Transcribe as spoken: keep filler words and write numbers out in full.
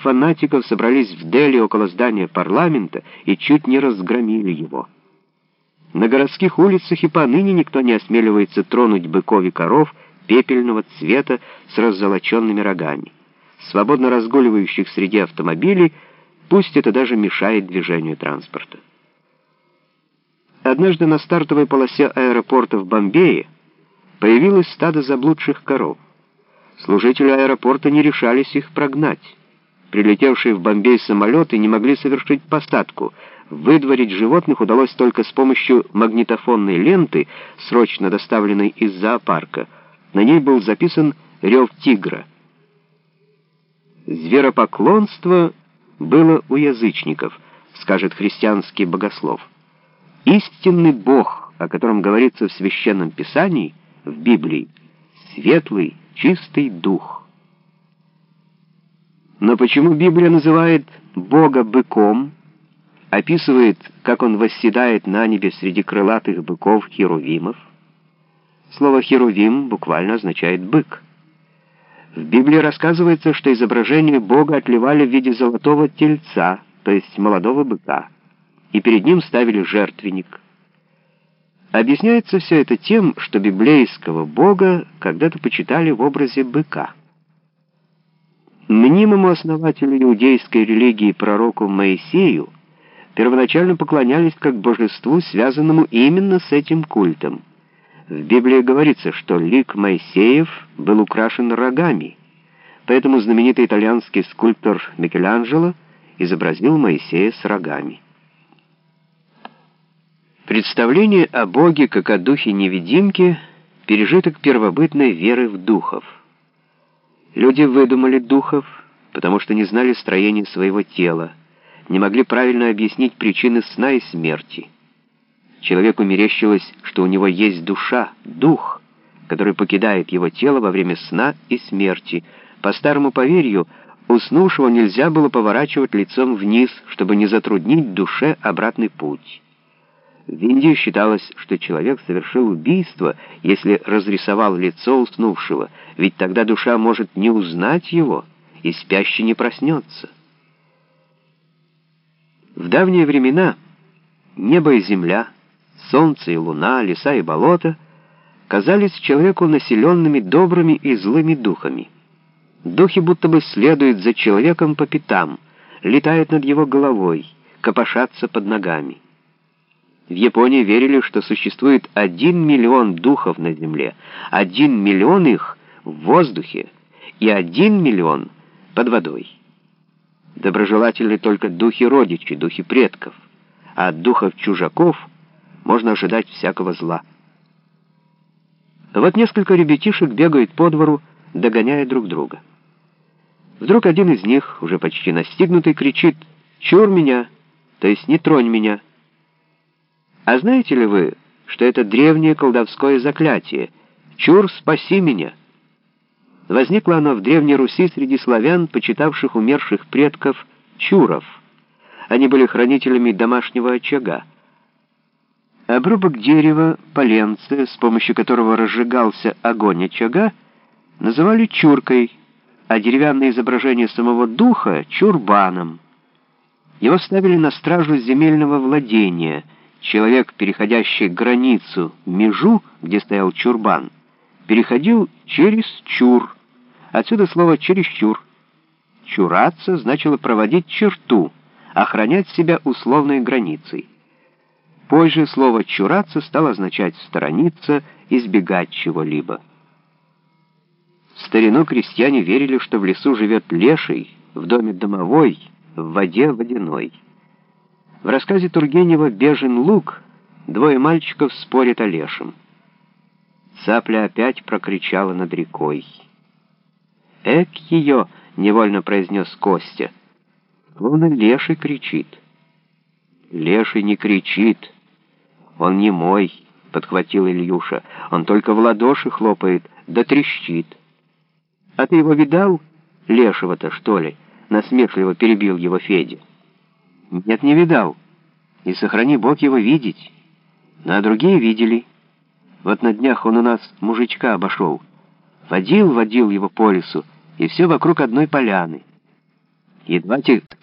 фанатиков собрались в Дели около здания парламента и чуть не разгромили его. На городских улицах и поныне никто не осмеливается тронуть быков и коров пепельного цвета с раззолоченными рогами, свободно разгуливающих среди автомобилей, пусть это даже мешает движению транспорта. Однажды на стартовой полосе аэропорта в Бомбее появилось стадо заблудших коров. Служители аэропорта не решались их прогнать. Прилетевшие в Бомбей самолеты не могли совершить посадку. Выдворить животных удалось только с помощью магнитофонной ленты, срочно доставленной из зоопарка. На ней был записан рев тигра. Зверопоклонство было у язычников, скажет христианский богослов. Истинный Бог, о котором говорится в Священном Писании, в Библии, светлый, чистый дух. Но почему Библия называет Бога быком, описывает, как он восседает на небе среди крылатых быков-херувимов? Слово «херувим» буквально означает «бык». В Библии рассказывается, что изображение Бога отливали в виде золотого тельца, то есть молодого быка, и перед ним ставили жертвенник. Объясняется все это тем, что библейского Бога когда-то почитали в образе быка. Мнимому основателю иудейской религии пророку Моисею первоначально поклонялись как божеству, связанному именно с этим культом. В Библии говорится, что лик Моисеев был украшен рогами, поэтому знаменитый итальянский скульптор Микеланджело изобразил Моисея с рогами. Представление о Боге как о духе-невидимке — пережиток первобытной веры в духов. Люди выдумали духов, потому что не знали строения своего тела, не могли правильно объяснить причины сна и смерти. Человеку мерещилось, что у него есть душа, дух, который покидает его тело во время сна и смерти. По старому поверью, уснувшего нельзя было поворачивать лицом вниз, чтобы не затруднить душе обратный путь. В Индии считалось, что человек совершил убийство, если разрисовал лицо уснувшего, ведь тогда душа может не узнать его, и спящий не проснется. В давние времена небо и земля, солнце и луна, леса и болота казались человеку населенными добрыми и злыми духами. Духи будто бы следуют за человеком по пятам, летают над его головой, копошатся под ногами. В Японии верили, что существует один миллион духов на земле, один миллион их в воздухе и один миллион под водой. Доброжелательны только духи-родичи, духи предков, а от духов чужаков можно ожидать всякого зла. Вот несколько ребятишек бегают по двору, догоняя друг друга. Вдруг один из них, уже почти настигнутый, кричит: «Чур меня!», то есть «не тронь меня». А знаете ли вы, что это древнее колдовское заклятие «Чур, спаси меня»? Возникло оно в Древней Руси среди славян, почитавших умерших предков чуров. Они были хранителями домашнего очага. Обрубок дерева, поленце, с помощью которого разжигался огонь очага, называли чуркой, а деревянное изображение самого духа — чурбаном. Его ставили на стражу земельного владения. Человек, переходящий границу, межу, где стоял чурбан, переходил через чур. Отсюда слово «чересчур». Чураться значило проводить черту, охранять себя условной границей. Позже слово «чураться» стало означать «сторониться», «избегать чего-либо». В старину крестьяне верили, что в лесу живет леший, в доме домовой, в воде водяной. В рассказе Тургенева «Бежен луг» двое мальчиков спорят о лешем. Цапля опять прокричала над рекой. «Эк ее!» — невольно произнес Костя. Словно леший кричит. «Леший не кричит. Он не мой», — подхватил Ильюша. «Он только в ладоши хлопает, да трещит». «А ты его видал, лешего-то, что ли?» — насмешливо перебил его Федя. «Нет, не видал. И сохрани Бог его видеть. Ну, а другие видели. Вот на днях он у нас мужичка обошел. Водил, водил его по лесу, и все вокруг одной поляны. Едва те